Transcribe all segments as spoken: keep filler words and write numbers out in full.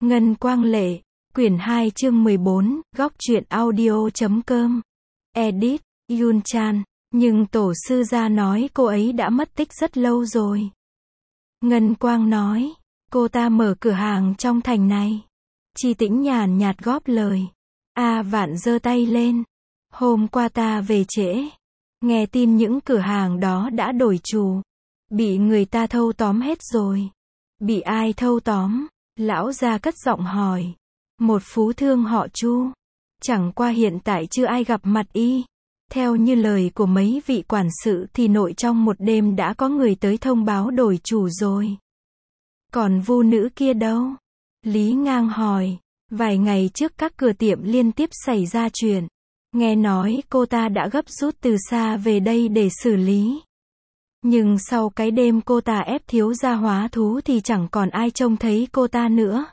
Ngân Quang Lệ, quyển hai chương mười bốn, góc truyện audio chấm com. Edit, Yun Chan, nhưng tổ sư gia nói cô ấy đã mất tích rất lâu rồi. Ngân Quang nói, cô ta mở cửa hàng trong thành này. Chi Tĩnh nhàn nhạt góp lời. A Vạn giơ tay lên. Hôm qua ta về trễ. Nghe tin những cửa hàng đó đã đổi chủ. Bị người ta thâu tóm hết rồi. Bị ai thâu tóm? Lão gia cất giọng hỏi. Một phú thương họ Chu. Chẳng qua hiện tại chưa ai gặp mặt y. Theo như lời của mấy vị quản sự thì nội trong một đêm đã có người tới thông báo đổi chủ rồi. Còn vu nữ kia đâu? Lý Ngang hỏi. Vài ngày trước các cửa tiệm liên tiếp xảy ra chuyện. Nghe nói cô ta đã gấp rút từ xa về đây để xử lý. Nhưng sau cái đêm cô ta ép thiếu gia hóa thú thì chẳng còn ai trông thấy cô ta nữa.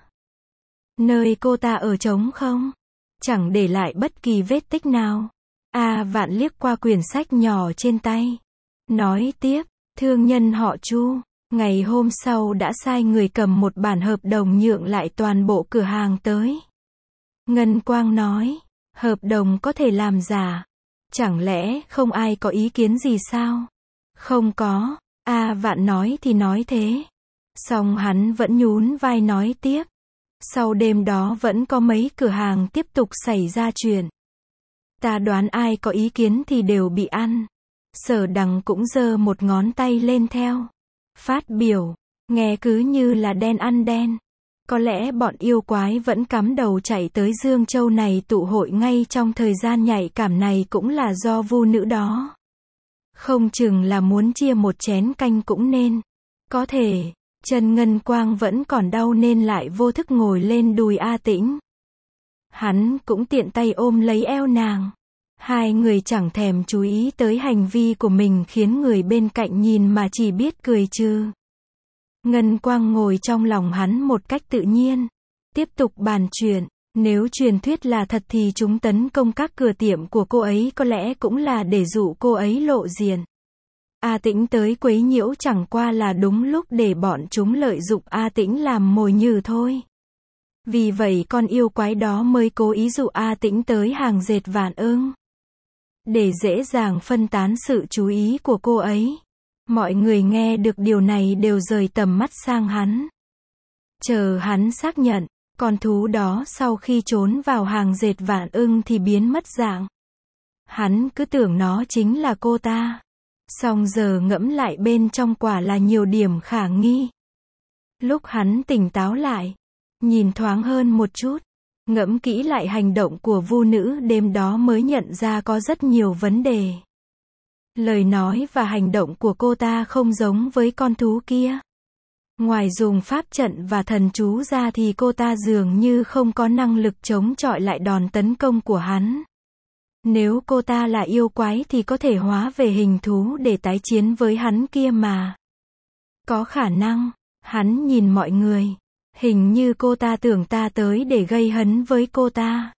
Nơi cô ta ở trống không? Chẳng để lại bất kỳ vết tích nào. A Vạn liếc qua quyển sách nhỏ trên tay. Nói tiếp, thương nhân họ Chu, ngày hôm sau đã sai người cầm một bản hợp đồng nhượng lại toàn bộ cửa hàng tới. Ngân Quang nói, hợp đồng có thể làm giả. Chẳng lẽ không ai có ý kiến gì sao? Không có, A Vạn nói thì nói thế. Song hắn vẫn nhún vai nói tiếp. Sau đêm đó vẫn có mấy cửa hàng tiếp tục xảy ra chuyện. Ta đoán ai có ý kiến thì đều bị ăn. Sở Đằng cũng giơ một ngón tay lên theo. Phát biểu, nghe cứ như là đen ăn đen. Có lẽ bọn yêu quái vẫn cắm đầu chạy tới Dương Châu này tụ hội ngay trong thời gian nhạy cảm này cũng là do vu nữ đó. Không chừng là muốn chia một chén canh cũng nên. Có thể, chân Ngân Quang vẫn còn đau nên lại vô thức ngồi lên đùi A Tĩnh. Hắn cũng tiện tay ôm lấy eo nàng. Hai người chẳng thèm chú ý tới hành vi của mình khiến người bên cạnh nhìn mà chỉ biết cười trừ. Ngân Quang ngồi trong lòng hắn một cách tự nhiên. Tiếp tục bàn chuyện. Nếu truyền thuyết là thật thì chúng tấn công các cửa tiệm của cô ấy có lẽ cũng là để dụ cô ấy lộ diện. A Tĩnh tới quấy nhiễu chẳng qua là đúng lúc để bọn chúng lợi dụng A Tĩnh làm mồi nhử thôi. Vì vậy con yêu quái đó mới cố ý dụ A Tĩnh tới hàng dệt Vạn Ưng. Để dễ dàng phân tán sự chú ý của cô ấy. Mọi người nghe được điều này đều rời tầm mắt sang hắn. Chờ hắn xác nhận, con thú đó sau khi trốn vào hàng dệt Vạn Ưng thì biến mất dạng. Hắn cứ tưởng nó chính là cô ta. Song giờ ngẫm lại bên trong quả là nhiều điểm khả nghi. Lúc hắn tỉnh táo lại, nhìn thoáng hơn một chút, ngẫm kỹ lại hành động của vu nữ đêm đó mới nhận ra có rất nhiều vấn đề. Lời nói và hành động của cô ta không giống với con thú kia. Ngoài dùng pháp trận và thần chú ra thì cô ta dường như không có năng lực chống chọi lại đòn tấn công của hắn. Nếu cô ta là yêu quái thì có thể hóa về hình thú để tái chiến với hắn kia mà. Có khả năng, hắn nhìn mọi người. Hình như cô ta tưởng ta tới để gây hấn với cô ta.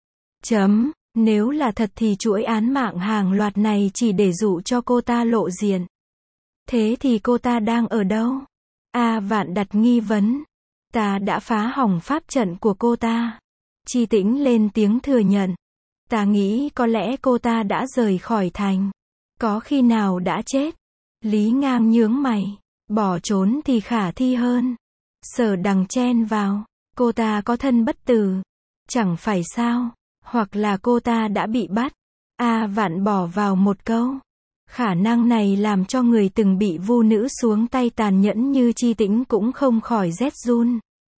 Chấm, nếu là thật thì chuỗi án mạng hàng loạt này chỉ để dụ cho cô ta lộ diện. Thế thì cô ta đang ở đâu? A Vạn đặt nghi vấn. Ta đã phá hỏng pháp trận của cô ta. Chi Tĩnh lên tiếng thừa nhận. Ta nghĩ có lẽ cô ta đã rời khỏi thành. Có khi nào đã chết? Lý Ngang nhướng mày. Bỏ trốn thì khả thi hơn. Sở Đằng chen vào. Cô ta có thân bất tử. Chẳng phải sao? Hoặc là cô ta đã bị bắt. A Vạn bỏ vào một câu. Khả năng này làm cho người từng bị vu nữ xuống tay tàn nhẫn như Chi Tĩnh cũng không khỏi rét run.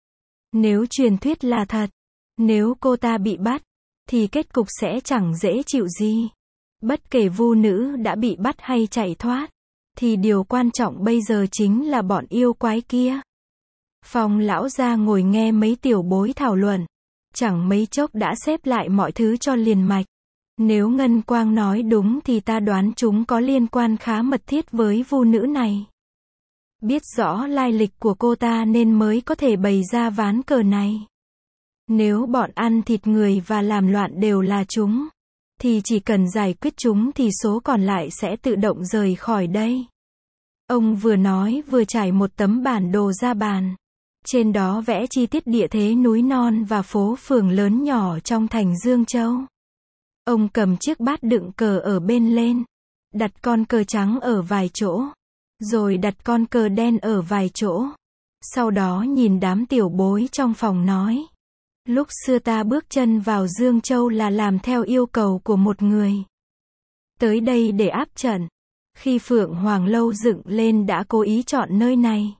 Nếu truyền thuyết là thật, nếu cô ta bị bắt, thì kết cục sẽ chẳng dễ chịu gì. Bất kể vu nữ đã bị bắt hay chạy thoát, thì điều quan trọng bây giờ chính là bọn yêu quái kia. Phong lão gia ngồi nghe mấy tiểu bối thảo luận. Chẳng mấy chốc đã xếp lại mọi thứ cho liền mạch. Nếu Ngân Quang nói đúng thì ta đoán chúng có liên quan khá mật thiết với vu nữ này. Biết rõ lai lịch của cô ta nên mới có thể bày ra ván cờ này. Nếu bọn ăn thịt người và làm loạn đều là chúng, thì chỉ cần giải quyết chúng thì số còn lại sẽ tự động rời khỏi đây. Ông vừa nói vừa trải một tấm bản đồ ra bàn. Trên đó vẽ chi tiết địa thế núi non và phố phường lớn nhỏ trong thành Dương Châu. Ông cầm chiếc bát đựng cờ ở bên lên, đặt con cờ trắng ở vài chỗ, rồi đặt con cờ đen ở vài chỗ. Sau đó nhìn đám tiểu bối trong phòng nói: lúc xưa ta bước chân vào Dương Châu là làm theo yêu cầu của một người tới đây để áp trận. Khi Phượng Hoàng Lâu dựng lên đã cố ý chọn nơi này.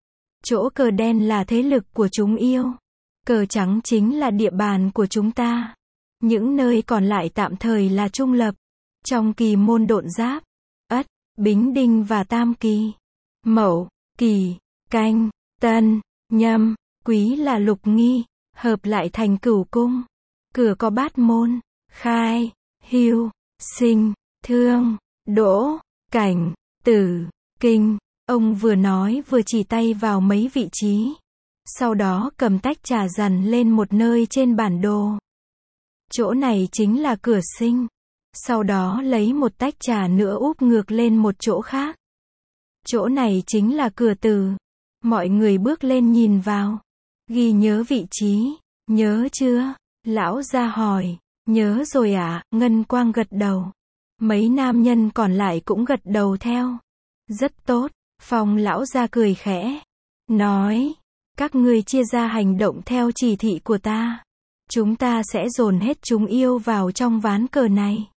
Chỗ cờ đen là thế lực của chúng yêu, cờ trắng chính là địa bàn của chúng ta. Những nơi còn lại tạm thời là trung lập. Trong kỳ môn độn giáp, Ất, Bính Đinh và Tam Kỳ, Mậu, Kỳ, Canh, Tân, Nhâm, Quý là lục nghi, hợp lại thành cửu cung. Cửa có bát môn: Khai, Hưu, Sinh, Thương, Đỗ, Cảnh, Tử, Kinh. Ông vừa nói vừa chỉ tay vào mấy vị trí. Sau đó cầm tách trà dằn lên một nơi trên bản đồ. Chỗ này chính là cửa sinh. Sau đó lấy một tách trà nữa úp ngược lên một chỗ khác. Chỗ này chính là cửa tử. Mọi người bước lên nhìn vào. Ghi nhớ vị trí, nhớ chưa? Lão gia hỏi. Nhớ rồi ạ, à? Ngân Quang gật đầu. Mấy nam nhân còn lại cũng gật đầu theo. Rất tốt. Phong lão gia cười khẽ, nói: các ngươi chia ra hành động theo chỉ thị của ta. Chúng ta sẽ dồn hết chúng yêu vào trong ván cờ này.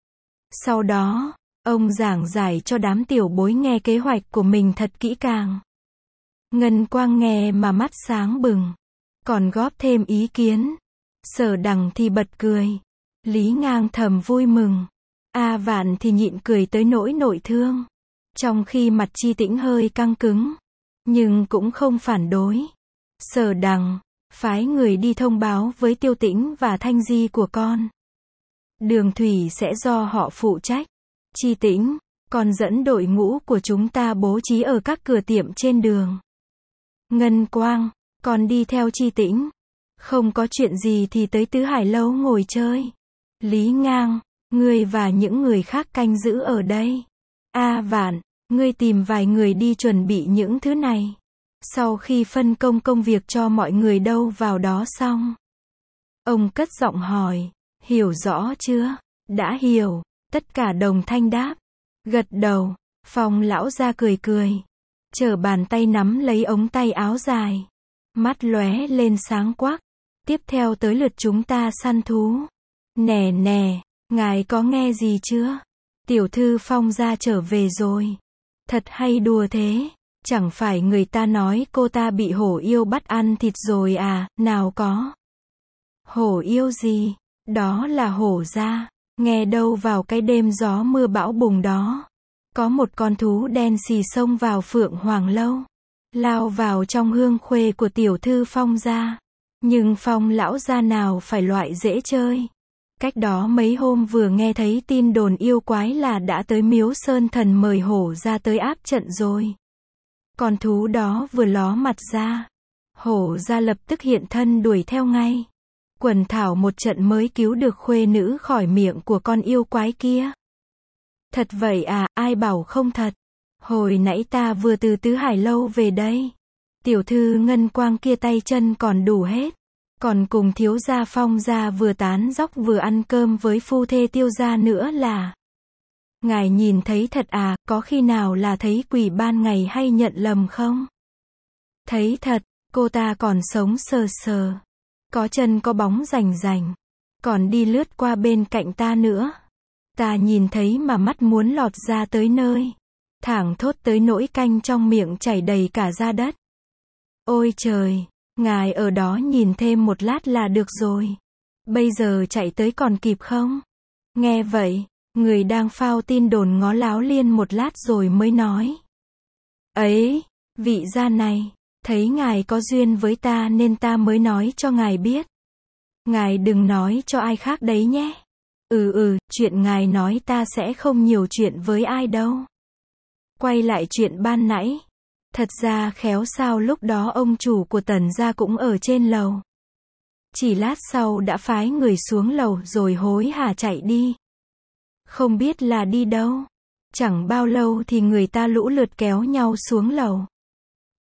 Sau đó, ông giảng giải cho đám tiểu bối nghe kế hoạch của mình thật kỹ càng. Ngân Quang nghe mà mắt sáng bừng, còn góp thêm ý kiến. Sở Đằng thì bật cười, Lý Ngang thầm vui mừng, A Vạn thì nhịn cười tới nỗi nội thương. Trong khi mặt Chi Tĩnh hơi căng cứng, nhưng cũng không phản đối. Sở Đằng, phái người đi thông báo với Tiêu Tĩnh và Thanh Di của con. Đường thủy sẽ do họ phụ trách. Chi Tĩnh, con dẫn đội ngũ của chúng ta bố trí ở các cửa tiệm trên đường. Ngân Quang, con đi theo Chi Tĩnh. Không có chuyện gì thì tới Tứ Hải Lâu ngồi chơi. Lý Ngang, ngươi và những người khác canh giữ ở đây. A Vạn, ngươi tìm vài người đi chuẩn bị những thứ này. Sau khi phân công công việc cho mọi người đâu vào đó xong, ông cất giọng hỏi: hiểu rõ chưa? Đã hiểu. Tất cả đồng thanh đáp. Gật đầu. Phong lão ra cười cười, chở bàn tay nắm lấy ống tay áo dài, mắt lóe lên sáng quắc. Tiếp theo tới lượt chúng ta săn thú. Nè nè, ngài có nghe gì chưa? Tiểu thư Phong gia trở về rồi. Thật hay đùa thế? Chẳng phải người ta nói cô ta bị hổ yêu bắt ăn thịt rồi à? Nào có. Hổ yêu gì? Đó là hổ gia. Nghe đâu vào cái đêm gió mưa bão bùng đó. Có một con thú đen xì xông vào Phượng Hoàng Lâu, lao vào trong hương khuê của tiểu thư Phong gia. Nhưng Phong lão gia nào phải loại dễ chơi. Cách đó mấy hôm vừa nghe thấy tin đồn yêu quái là đã tới Miếu Sơn Thần mời hổ ra tới áp trận rồi. Con thú đó vừa ló mặt ra, hổ ra lập tức hiện thân đuổi theo ngay. Quần thảo một trận mới cứu được khuê nữ khỏi miệng của con yêu quái kia. Thật vậy à? Ai bảo không thật? Hồi nãy ta vừa từ Tứ Hải Lâu về đây. Tiểu thư Ngân Quang kia tay chân còn đủ hết. Còn cùng thiếu gia Phong gia vừa tán dóc vừa ăn cơm với phu thê Tiêu gia nữa là. Ngài nhìn thấy thật à? Có khi nào là thấy quỷ ban ngày hay nhận lầm không? Thấy thật. Cô ta còn sống sờ sờ, có chân có bóng rành rành, còn đi lướt qua bên cạnh ta nữa. Ta nhìn thấy mà mắt muốn lọt ra tới nơi, thảng thốt tới nỗi canh trong miệng chảy đầy cả da đất. Ôi trời, ngài ở đó nhìn thêm một lát là được rồi. Bây giờ chạy tới còn kịp không? Nghe vậy, người đang phao tin đồn ngó Láo Liên một lát rồi mới nói: ấy, vị gia này, thấy ngài có duyên với ta nên ta mới nói cho ngài biết. Ngài đừng nói cho ai khác đấy nhé. Ừ ừ, chuyện ngài nói ta sẽ không nhiều chuyện với ai đâu. Quay lại chuyện ban nãy. Thật ra khéo sao lúc đó ông chủ của Tần gia cũng ở trên lầu. Chỉ lát sau đã phái người xuống lầu rồi hối hả chạy đi. Không biết là đi đâu. Chẳng bao lâu thì người ta lũ lượt kéo nhau xuống lầu.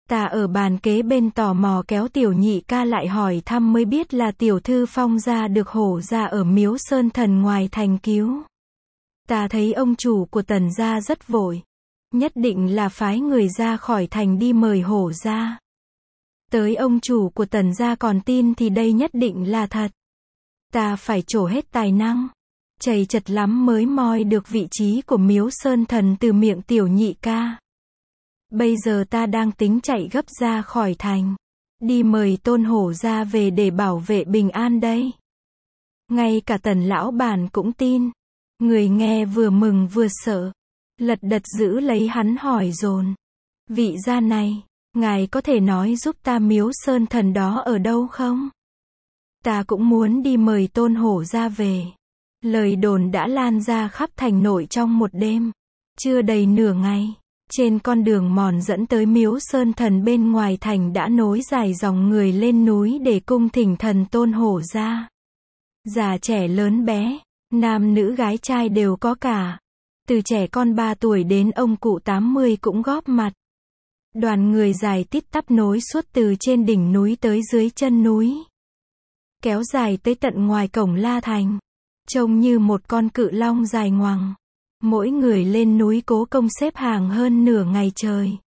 Ta ở bàn kế bên tò mò kéo tiểu nhị ca lại hỏi thăm mới biết là tiểu thư Phong gia được hổ gia ở Miếu Sơn Thần ngoài thành cứu. Ta thấy ông chủ của Tần gia rất vội. Nhất định là phái người ra khỏi thành đi mời hổ gia. Tới ông chủ của Tần gia còn tin thì đây nhất định là thật. Ta phải trổ hết tài năng. Chầy chật lắm mới moi được vị trí của Miếu Sơn Thần từ miệng tiểu nhị ca. Bây giờ ta đang tính chạy gấp ra khỏi thành. Đi mời Tôn hổ gia về để bảo vệ bình an đây. Ngay cả Tần lão bản cũng tin. Người nghe vừa mừng vừa sợ. Lật đật giữ lấy hắn hỏi dồn. Vị gia này, ngài có thể nói giúp ta Miếu Sơn Thần đó ở đâu không? Ta cũng muốn đi mời Tôn hổ gia về. Lời đồn đã lan ra khắp thành nội trong một đêm. Chưa đầy nửa ngày, trên con đường mòn dẫn tới Miếu Sơn Thần bên ngoài thành đã nối dài dòng người lên núi để cung thỉnh thần Tôn hổ gia. Già trẻ lớn bé, nam nữ gái trai đều có cả. Từ trẻ con ba tuổi đến ông cụ tám mươi cũng góp mặt. Đoàn người dài tít tắp nối suốt từ trên đỉnh núi tới dưới chân núi. Kéo dài tới tận ngoài cổng La Thành. Trông như một con cự long dài ngoằng. Mỗi người lên núi cố công xếp hàng hơn nửa ngày trời.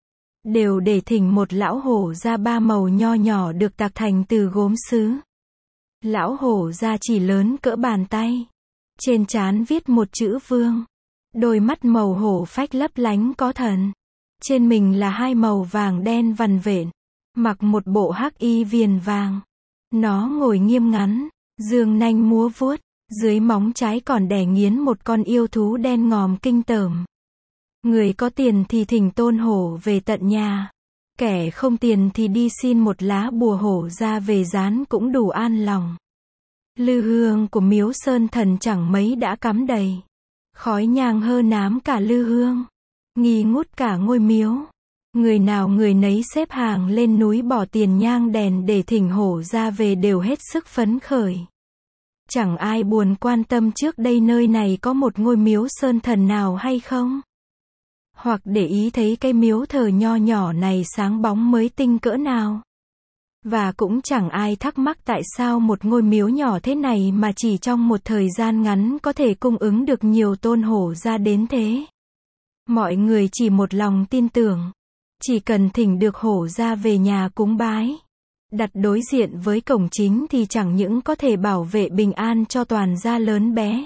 Đều để thỉnh một lão hổ ra ba màu nho nhỏ được tạc thành từ gốm sứ. Lão hổ ra chỉ lớn cỡ bàn tay. Trên trán viết một chữ vương. Đôi mắt màu hổ phách lấp lánh có thần. Trên mình là hai màu vàng đen vằn vện. Mặc một bộ hắc y viền vàng. Nó ngồi nghiêm ngắn, dương nanh múa vuốt. Dưới móng trái còn đè nghiến một con yêu thú đen ngòm kinh tởm. Người có tiền thì thỉnh Tôn hổ về tận nhà. Kẻ không tiền thì đi xin một lá bùa hổ ra về dán cũng đủ an lòng. Lư hương của Miếu Sơn Thần chẳng mấy đã cắm đầy. Khói nhang hơ nám cả lư hương. Nghi ngút cả ngôi miếu. Người nào người nấy xếp hàng lên núi bỏ tiền nhang đèn để thỉnh hổ ra về đều hết sức phấn khởi. Chẳng ai buồn quan tâm trước đây nơi này có một ngôi Miếu Sơn Thần nào hay không. Hoặc để ý thấy cái miếu thờ nho nhỏ này sáng bóng mới tinh cỡ nào. Và cũng chẳng ai thắc mắc tại sao một ngôi miếu nhỏ thế này mà chỉ trong một thời gian ngắn có thể cung ứng được nhiều Tôn hổ ra đến thế. Mọi người chỉ một lòng tin tưởng. Chỉ cần thỉnh được hổ ra về nhà cúng bái. Đặt đối diện với cổng chính thì chẳng những có thể bảo vệ bình an cho toàn gia lớn bé.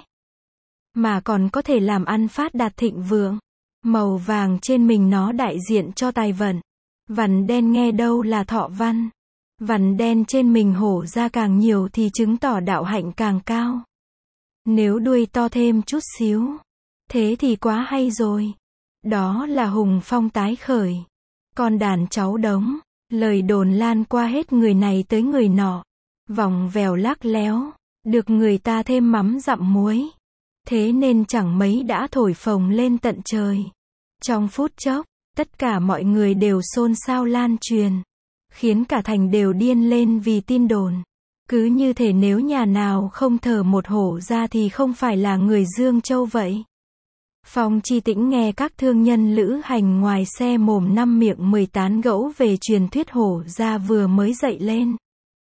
Mà còn có thể làm ăn phát đạt thịnh vượng. Màu vàng trên mình nó đại diện cho tài vận. Vằn đen nghe đâu là thọ văn. Vằn đen trên mình hổ ra càng nhiều thì chứng tỏ đạo hạnh càng cao. Nếu đuôi to thêm chút xíu. Thế thì quá hay rồi. Đó là hùng phong tái khởi. Con đàn cháu đống. Lời đồn lan qua hết người này tới người nọ. Vòng vèo lắc léo. Được người ta thêm mắm dặm muối. Thế nên chẳng mấy đã thổi phồng lên tận trời. Trong phút chốc, tất cả mọi người đều xôn xao lan truyền. Khiến cả thành đều điên lên vì tin đồn. Cứ như thể nếu nhà nào không thờ một hổ ra thì không phải là người Dương Châu vậy. Phong Chi Tĩnh nghe các thương nhân lữ hành ngoài xe mồm năm miệng mười tán gẫu về truyền thuyết hổ ra vừa mới dậy lên.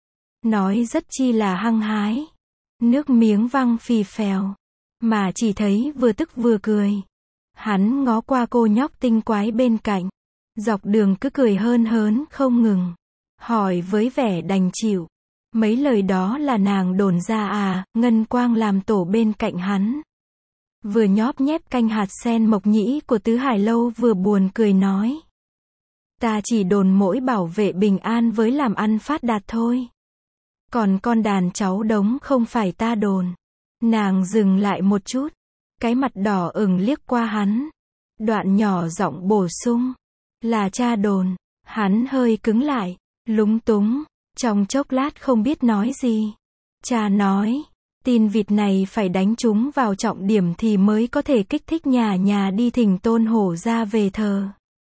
Nói rất chi là hăng hái. Nước miếng văng phì phèo. Mà chỉ thấy vừa tức vừa cười. Hắn ngó qua cô nhóc tinh quái bên cạnh. Dọc đường cứ cười hơn hớn không ngừng. Hỏi với vẻ đành chịu. Mấy lời đó là nàng đồn ra à, Ngân Quang làm tổ bên cạnh hắn. Vừa nhóp nhép canh hạt sen mộc nhĩ của Tứ Hải Lâu vừa buồn cười nói. Ta chỉ đồn mỗi bảo vệ bình an với làm ăn phát đạt thôi. Còn con đàn cháu đống không phải ta đồn. Nàng dừng lại một chút. Cái mặt đỏ ửng liếc qua hắn. Đoạn nhỏ giọng bổ sung. Là cha đồn. Hắn hơi cứng lại. Lúng túng. Trong chốc lát không biết nói gì. Cha nói. Tin vịt này phải đánh chúng vào trọng điểm thì mới có thể kích thích nhà nhà đi thỉnh Tôn hổ ra về thờ.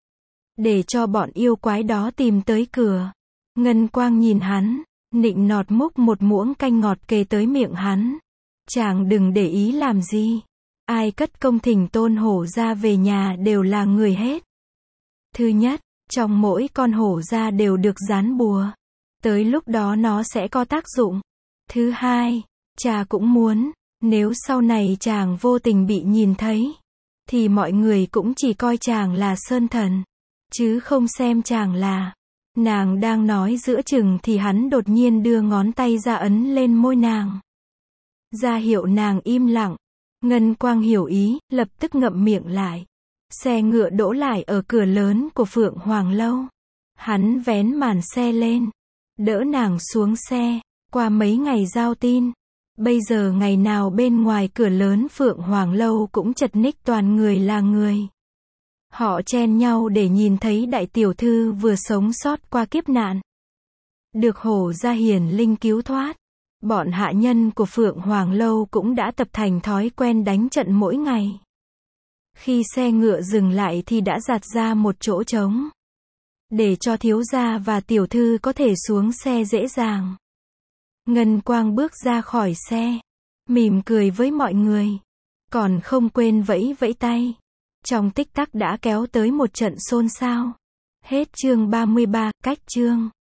Để cho bọn yêu quái đó tìm tới cửa. Ngân Quang nhìn hắn. Nịnh nọt múc một muỗng canh ngọt kề tới miệng hắn. Chàng đừng để ý làm gì. Ai cất công thỉnh Tôn hổ ra về nhà đều là người hết. Thứ nhất, Trong mỗi con hổ ra đều được dán bùa. Tới lúc đó nó sẽ có tác dụng. Thứ hai, cha cũng muốn, nếu sau này chàng vô tình bị nhìn thấy, thì mọi người cũng chỉ coi chàng là Sơn Thần, chứ không xem chàng là. Nàng đang nói giữa chừng thì hắn đột nhiên đưa ngón tay ra ấn lên môi nàng, ra hiệu nàng im lặng. Ngân Quang hiểu ý, lập tức ngậm miệng lại. Xe ngựa đỗ lại ở cửa lớn của Phượng Hoàng Lâu. Hắn vén màn xe lên, đỡ nàng xuống xe. Qua mấy ngày giao tin, bây giờ ngày nào bên ngoài cửa lớn Phượng Hoàng Lâu cũng chật ních toàn người là người. Họ chen nhau để nhìn thấy đại tiểu thư vừa sống sót qua kiếp nạn, được hổ gia hiển linh cứu thoát. Bọn hạ nhân của Phượng Hoàng Lâu cũng đã tập thành thói quen đánh trận mỗi ngày. Khi xe ngựa dừng lại thì đã dạt ra một chỗ trống, để cho thiếu gia và tiểu thư có thể xuống xe dễ dàng. Ngân Quang bước ra khỏi xe, mỉm cười với mọi người, còn không quên vẫy vẫy tay. Trong tích tắc đã kéo tới một trận xôn xao. Hết chương ba mươi ba, cách chương.